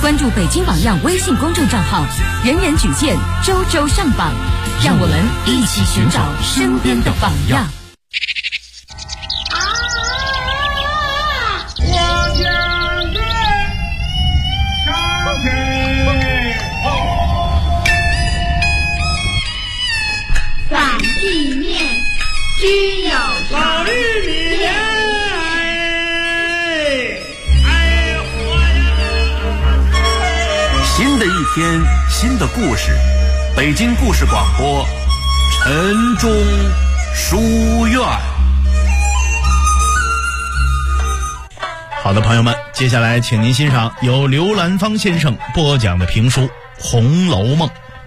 关注北京榜样微信公众账号，人人举荐，周周上榜，让我们一起寻找身边的榜样。 我将对唱给反地面居有老绿里新的一天，新的故事，北京故事广播，晨钟书院。 好的，朋友们，接下来请您欣赏由刘兰芳先生播讲的评书《红楼梦》。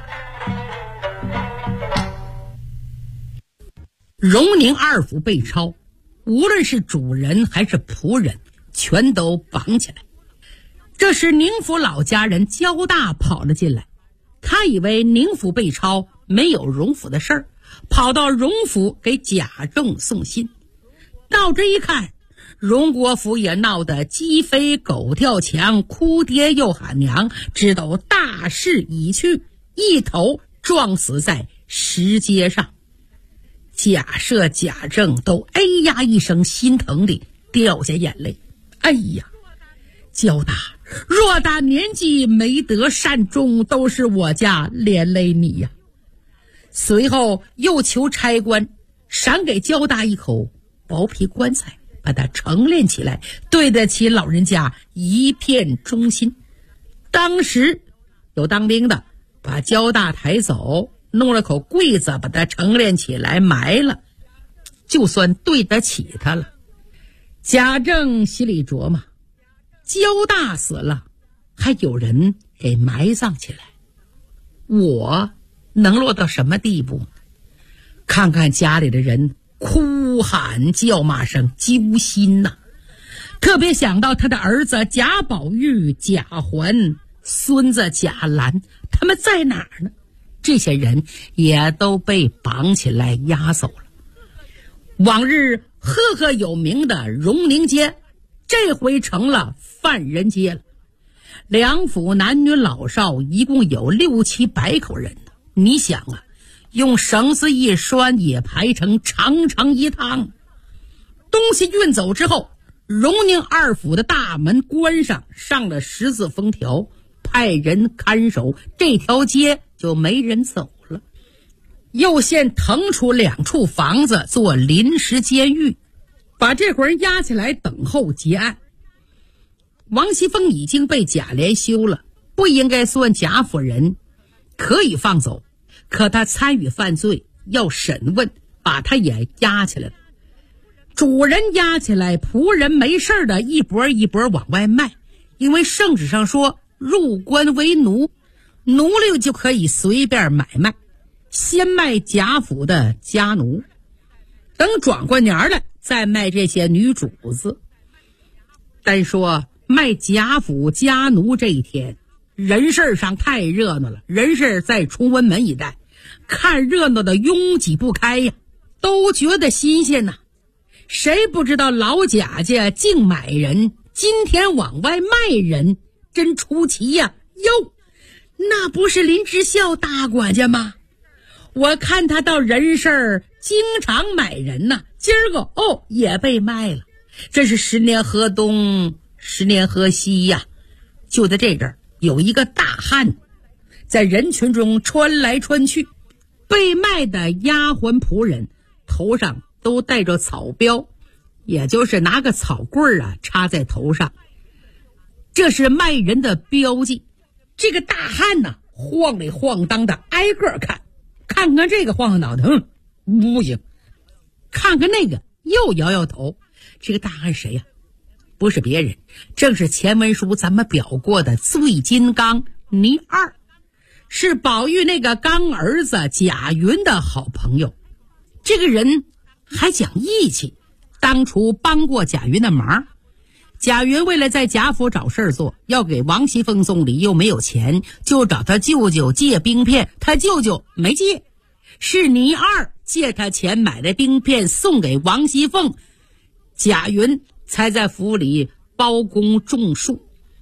荣宁二府被抄，无论是主人还是仆人，全都绑起来。这时宁府老家人焦大跑了进来，他以为宁府被抄，没有荣府的事儿，跑到荣府给贾政送信。到这一看，荣国府也闹得鸡飞狗跳墙，哭爹又喊娘，知道大势已去，一头撞死在石阶上。贾赦、贾政都哎呀一声，心疼地掉下眼泪。哎呀，焦大，偌大年纪没得善终，都是我家连累你呀。随后又求差官赏给焦大一口薄皮棺材，把它成殓起来，对得起老人家一片忠心。当时有当兵的把焦大抬走，弄了口柜子把它成殓起来埋了，就算对得起他了。贾政心里琢磨，焦大死了，还有人给埋葬起来，我能落到什么地步？看看家里的人哭喊叫骂声，揪心呐。特别想到他的儿子贾宝玉、贾环、孙子贾兰，他们在哪儿呢？这些人也都被绑起来押走了。往日赫赫有名的荣宁街，这回成了犯人街了。两府男女老少一共有6、7百口人呢。你想啊，用绳子一拴，也排成长长一趟。东西运走之后，荣宁二府的大门关上，上了10字封条，派人看守，这条街就没人走了。又现腾出2处房子做临时监狱，把这伙人押起来等候结案。王熙凤已经被贾琏休了，不应该算贾府人，可以放走，可他参与犯罪，要审问，把他也押起来了。主人押起来，仆人没事的一波一波往外卖，因为圣旨上说入关为奴，奴隶就可以随便买卖，先卖贾府的家奴，等转过年来再卖这些女主子。单说卖贾府家奴这一天，人事上太热闹了，人事在崇文门一带，看热闹的拥挤不开呀，都觉得新鲜呐。谁不知道老贾家净买人，今天往外卖人，真出奇呀！哟，那不是林之孝大管家吗？我看他到人事经常买人呐，今儿个也被卖了，这是10年河东10年河西呀。就在这阵儿，有一个大汉在人群中穿来穿去，被卖的丫鬟仆人头上都带着草标，也就是拿个草棍插在头上，这是卖人的标记。这个大汉呢，晃里晃荡的挨个看，看看这个晃晃脑袋，不行，看看那个又摇摇头。这个大汉谁呀？不是别人，正是前文书咱们表过的醉金刚倪二，是宝玉那个刚儿子贾云的好朋友。这个人还讲义气，当初帮过贾云的忙。贾云为了在贾府找事儿做，要给王熙凤送礼又没有钱，就找他舅舅借冰片，他舅舅没借，是倪二借他钱买的冰片送给王熙凤，贾云才在府里包公种树。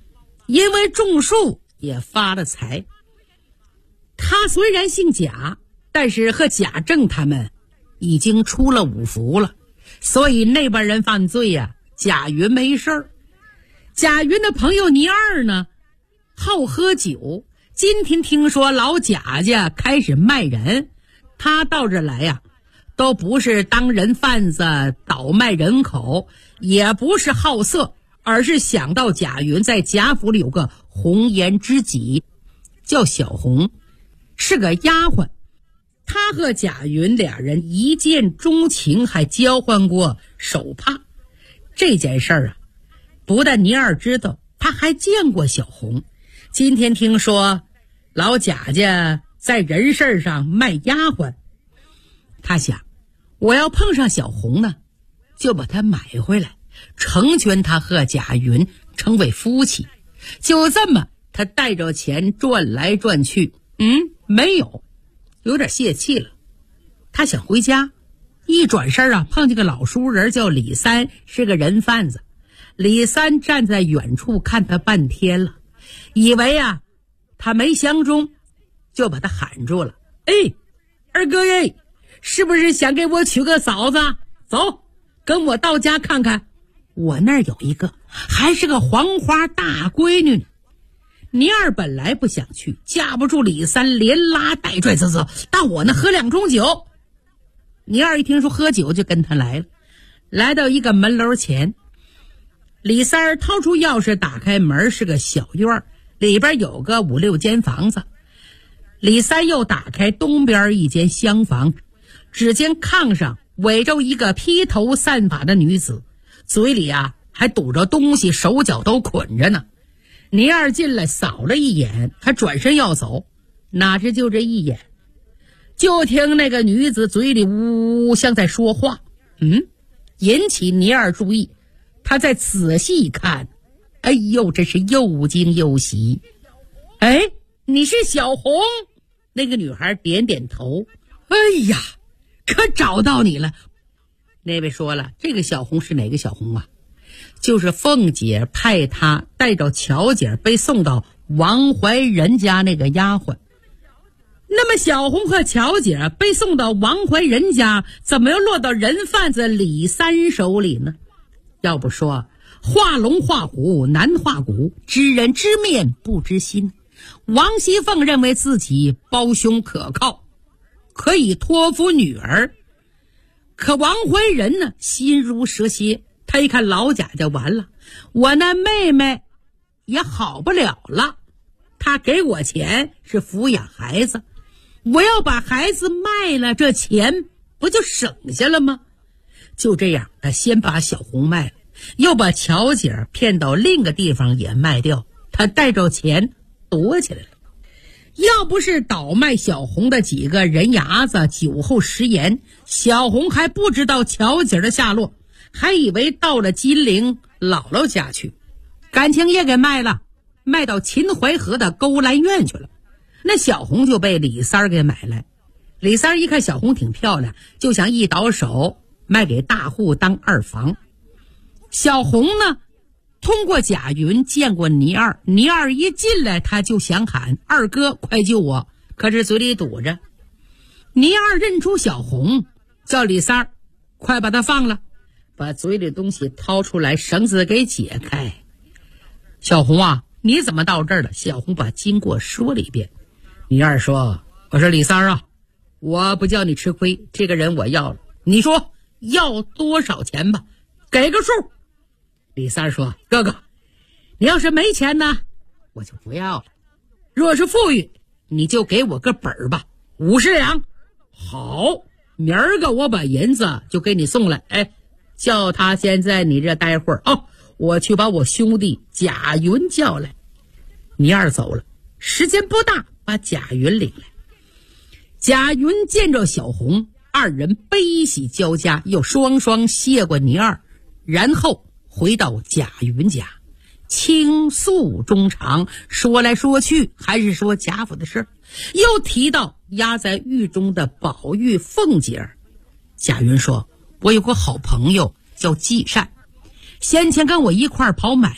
因为种树也发了财。他虽然姓贾，但是和贾政他们已经出了五福了，所以那帮人犯罪呀，贾云没事儿。贾云的朋友倪二呢，好喝酒，今天听说老贾家开始卖人，他到这来呀，都不是当人贩子倒卖人口，也不是好色，而是想到贾云在贾府里有个红颜知己，叫小红，是个丫鬟。他和贾云俩人一见钟情，还交换过手帕。这件事儿啊，不但倪二知道，他还见过小红。今天听说老贾家在人事上卖丫鬟，他想，我要碰上小红呢，就把她买回来，成全他和贾云成为夫妻。就这么，他带着钱转来转去，没有点泄气了。他想回家，一转身啊，碰见个老熟人叫李三，是个人贩子。李三站在远处看他半天了，以为啊他没相中，就把他喊住了。二哥哎，是不是想给我娶个嫂子？走，跟我到家看看，我那儿有一个，还是个黄花大闺女呢。倪二本来不想去，架不住李三连拉带拽，走，到我那喝2盅酒。倪二一听说喝酒，就跟他来了。来到一个门楼前，李三掏出钥匙打开门，是个小院，里边有个5、6间房子。李三又打开东边一间厢房，只见炕上围着一个披头散发的女子，嘴里啊还堵着东西，手脚都捆着呢。倪二进来扫了一眼，他转身要走，哪知就这一眼，就听那个女子嘴里呜呜像在说话，引起倪二注意。他再仔细一看，哎呦，真是又惊又喜。你是小红？那个女孩点点头。哎呀，可找到你了。那位说了，这个小红是哪个小红啊？就是凤姐派她带着巧姐被送到王怀仁家那个丫鬟。那么小红和巧姐被送到王怀仁家，怎么又落到人贩子李三手里呢？要不说画龙画虎难画骨，知人知面不知心。王熙凤认为自己胞兄可靠，可以托付女儿，可王怀仁呢，心如蛇蝎。他一看老贾就完了，我那妹妹也好不了了。他给我钱是抚养孩子，我要把孩子卖了，这钱不就省下了吗？就这样，他先把小红卖了，又把巧姐骗到另个地方也卖掉，他带着钱躲起来了。要不是倒卖小红的几个人牙子酒后食言，小红还不知道巧姐的下落，还以为到了金陵姥姥家去，感情也给卖了，卖到秦淮河的勾栏院去了。那小红就被李三给买来。李三一看小红挺漂亮，就想一倒手卖给大户当二房。小红呢，通过贾云见过倪二，倪二一进来他就想喊二哥快救我，可是嘴里堵着。倪二认出小红，叫李三快把他放了，把嘴里东西掏出来，绳子给解开。小红啊，你怎么到这儿了？小红把经过说了一遍。倪二说，我说李三啊，我不叫你吃亏，这个人我要了，你说要多少钱吧，给个数。李三说，哥哥，你要是没钱呢，我就不要了，若是富裕，你就给我个本儿吧，50两。好，明儿个我把银子就给你送来。叫他先在你这待会儿啊，我去把我兄弟贾云叫来。倪二走了，时间不大，把贾云领来。贾云见着小红，二人悲喜交加，又双双谢过倪二，然后回到贾云家，倾诉衷肠，说来说去还是说贾府的事，又提到压在狱中的宝玉凤姐儿。贾云说，我有个好朋友叫季善，先前跟我一块儿跑买卖，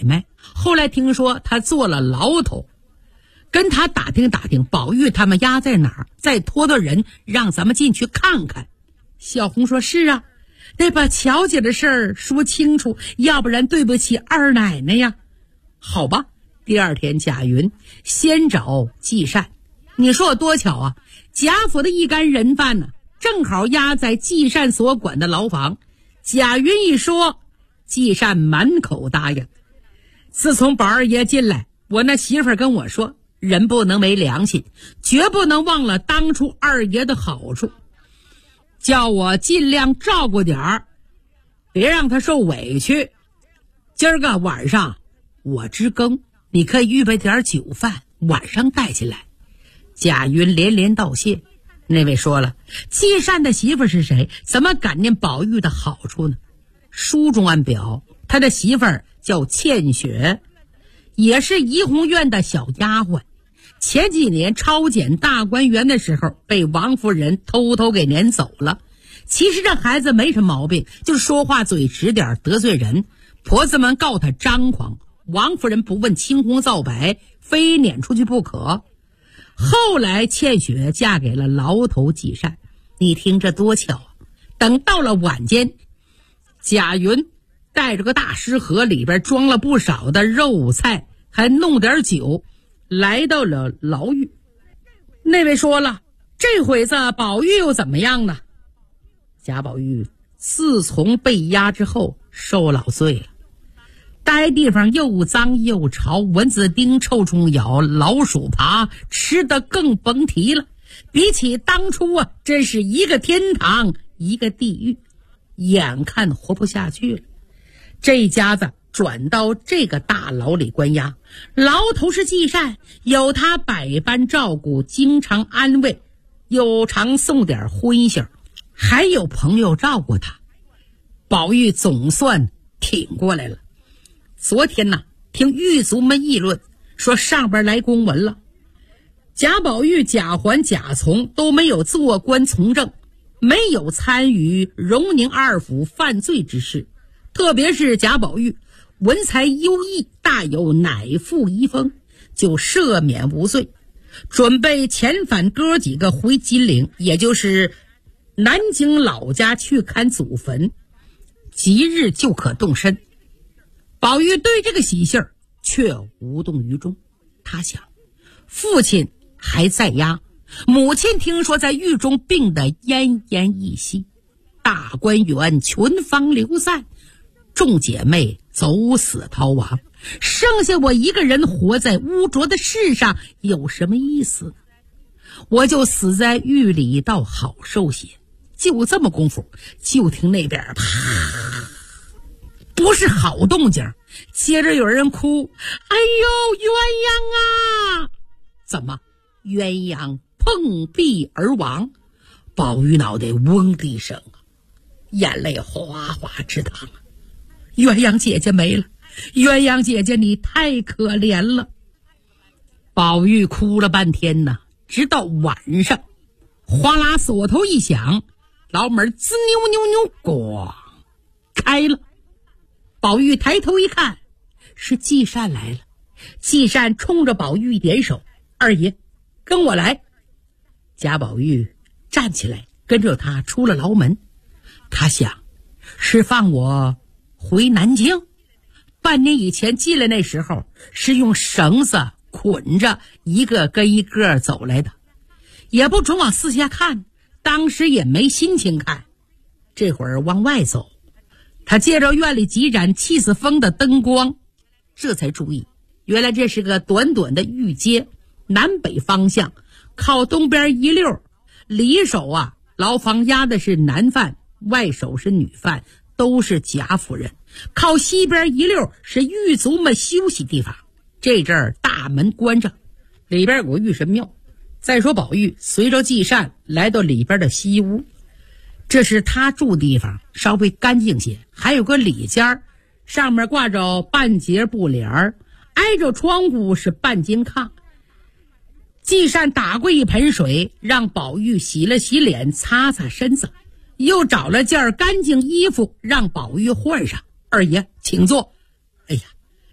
后来听说他做了牢头，跟他打听打听宝玉他们押在哪儿，再托托人让咱们进去看看。小红说是啊，得把乔姐的事儿说清楚，要不然对不起二奶奶呀。好吧，第二天贾云先找季善，你说我多巧啊，贾府的一干人犯呢，正好押在季善所管的牢房。贾云一说，季善满口答应。自从宝二爷进来，我那媳妇儿跟我说，人不能没良心，绝不能忘了当初二爷的好处，叫我尽量照顾点儿，别让他受委屈。今儿个晚上我支更，你可以预备点酒饭，晚上带进来。贾云连连道谢。那位说了，季善的媳妇是谁？怎么感念宝玉的好处呢？书中暗表，他的媳妇儿叫倩雪，也是怡红院的小丫鬟。前几年抄检大观园的时候，被王夫人偷偷给撵走了。其实这孩子没什么毛病，就是说话嘴直点，得罪人。婆子们告他张狂，王夫人不问青红皂白，非撵出去不可。后来倩雪嫁给了牢头季善，你听这多巧啊！等到了晚间，贾云带着个大食盒，里边装了不少的肉菜，还弄点酒，来到了牢狱。那位说了，这回子宝玉又怎么样呢？贾宝玉自从被押之后受老罪了，待地方又脏又潮，蚊子叮，臭虫咬，老鼠爬，吃的更甭提了。比起当初啊，真是一个天堂一个地狱，眼看活不下去了。这一家子转到这个大牢里关押，牢头是季善，有他百般照顾，经常安慰，又常送点荤腥，还有朋友照顾他。宝玉总算挺过来了。昨天呢，听狱卒们议论，说上边来公文了，贾宝玉、贾环、贾从都没有做官从政，没有参与荣宁二府犯罪之事，特别是贾宝玉文才优异，大有乃父遗风，就赦免无罪，准备遣返哥几个回金陵，也就是南京老家去看祖坟，即日就可动身。宝玉对这个喜信儿却无动于衷，他想，父亲还在押，母亲听说在狱中病得奄奄一息，大观园群芳流散，众姐妹走死逃亡，剩下我一个人活在污浊的世上，有什么意思？我就死在狱里倒好受些。就这么功夫，就听那边啪，不是好动静，接着有人哭，哎呦，鸳鸯啊！怎么鸳鸯碰壁而亡？宝玉脑袋嗡的一声，眼泪哗哗直淌。鸳鸯姐姐没了，鸳鸯姐姐你太可怜了。宝玉哭了半天呢，直到晚上，哗啦锁头一响，牢门滋扭扭扭咣开了。宝玉抬头一看，是季善来了。季善冲着宝玉一点手，二爷跟我来。贾宝玉站起来，跟着他出了牢门。他想，是放我回南京。半年以前进来那时候，是用绳子捆着一个跟一个走来的，也不准往四下看，当时也没心情看。这会儿往外走，他借着院里几盏气死风的灯光，这才注意，原来这是个短短的狱街，南北方向，靠东边一溜，里手啊，牢房押的是男犯，外手是女犯，都是贾府人。靠西边一溜是狱卒们休息地方，这阵儿大门关着，里边有个御神庙。再说宝玉随着季善来到里边的西屋，这是他住地方，稍微干净些，还有个里间，上面挂着半截布帘儿，挨着窗户是半间炕。季善打过一盆水，让宝玉洗了洗脸，擦擦身子，又找了件干净衣服让宝玉换上。二爷请坐。哎呀，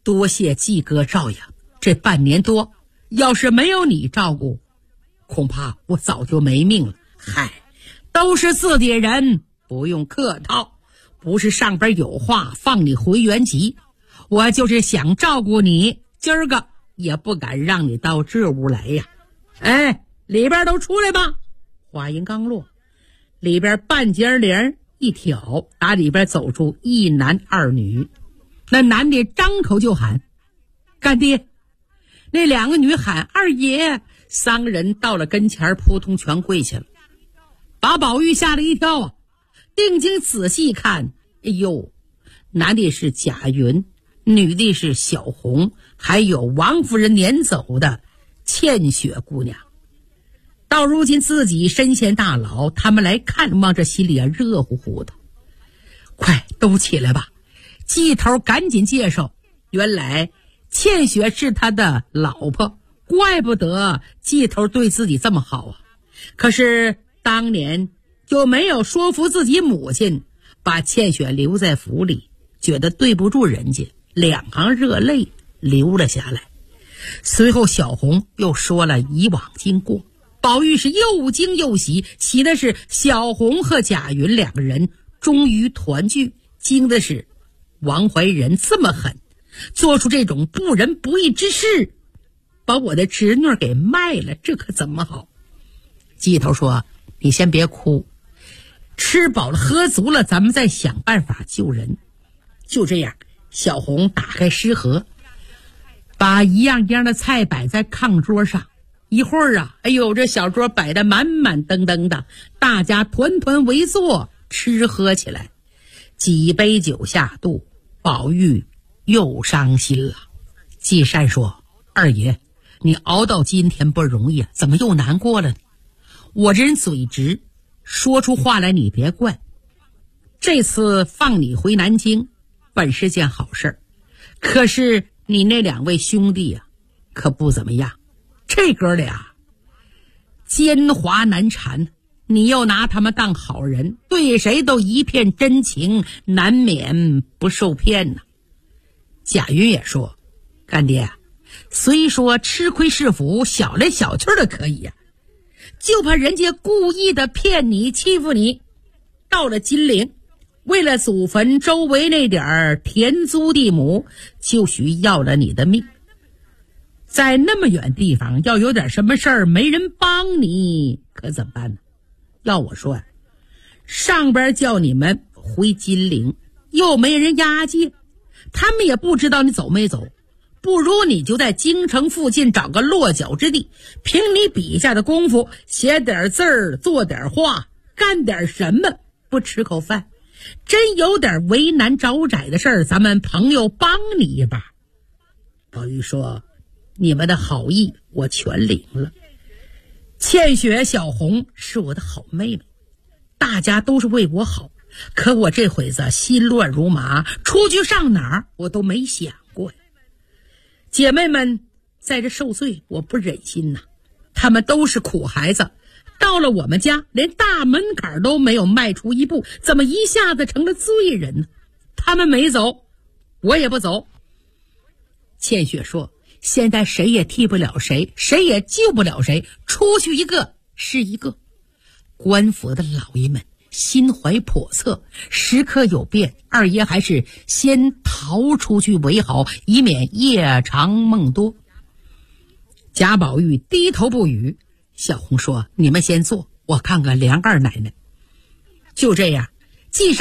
多谢季哥照养，这半年多要是没有你照顾，恐怕我早就没命了。嗨，都是自己人，不用客套，不是上边有话放你回原籍，我就是想照顾你，今儿个也不敢让你到这屋来呀。哎，里边都出来吧。话音刚落，里边半截帘一挑，打里边走出一男二女。那男的张口就喊干爹，那两个女喊二爷，三个人到了跟前扑通全跪下了，把宝玉吓了一跳啊！定睛仔细看，哎呦，男的是贾云，女的是小红，还有王夫人撵走的倩雪姑娘。到如今自己身陷大牢，他们来看望，这心里啊热乎乎的。快都起来吧！季头赶紧介绍，原来倩雪是他的老婆，怪不得季头对自己这么好啊。可是当年就没有说服自己母亲把倩雪留在府里，觉得对不住人家，两行热泪流了下来。随后小红又说了以往经过，宝玉是又惊又喜，喜的是小红和贾云两个人终于团聚，惊的是王怀仁这么狠，做出这种不仁不义之事，把我的侄女给卖了，这可怎么好？季头说你先别哭，吃饱了喝足了，咱们再想办法救人。就这样，小红打开食盒，把一样一样的菜摆在炕桌上。一会儿啊，哎呦，这小桌摆得满满登登的，大家团团围坐吃喝起来。几杯酒下肚，宝玉又伤心了。季善说二爷，你熬到今天不容易啊，怎么又难过了呢？我这人嘴直，说出话来你别怪。这次放你回南京本是件好事，可是你那两位兄弟啊可不怎么样，这哥俩奸猾难缠，你又拿他们当好人，对谁都一片真情，难免不受骗呢。贾云也说干爹，虽说吃亏是福，小来小去的可以呀，就怕人家故意的骗你欺负你。到了金陵，为了祖坟周围那点田租地亩，就许要了你的命。在那么远地方，要有点什么事儿没人帮你，可怎么办呢？要我说啊，上边叫你们回金陵，又没人押解，他们也不知道你走没走，不如你就在京城附近找个落脚之地，凭你笔下的功夫，写点字儿，做点画，干点什么，不吃口饭。真有点为难招窄的事儿，咱们朋友帮你一把。宝玉说你们的好意我全领了，倩雪小红是我的好妹妹，大家都是为我好，可我这会子心乱如麻，出去上哪儿我都没想过呀。姐妹们在这受罪，我不忍心呐，他们都是苦孩子，到了我们家连大门槛都没有迈出一步，怎么一下子成了罪人呢？他们没走，我也不走。倩雪说现在谁也替不了谁，谁也救不了谁，出去一个是一个。官府的老爷们心怀叵测，时刻有变，二爷还是先逃出去为好，以免夜长梦多。贾宝玉低头不语，小红说你们先坐，我看看梁二奶奶。就这样，季善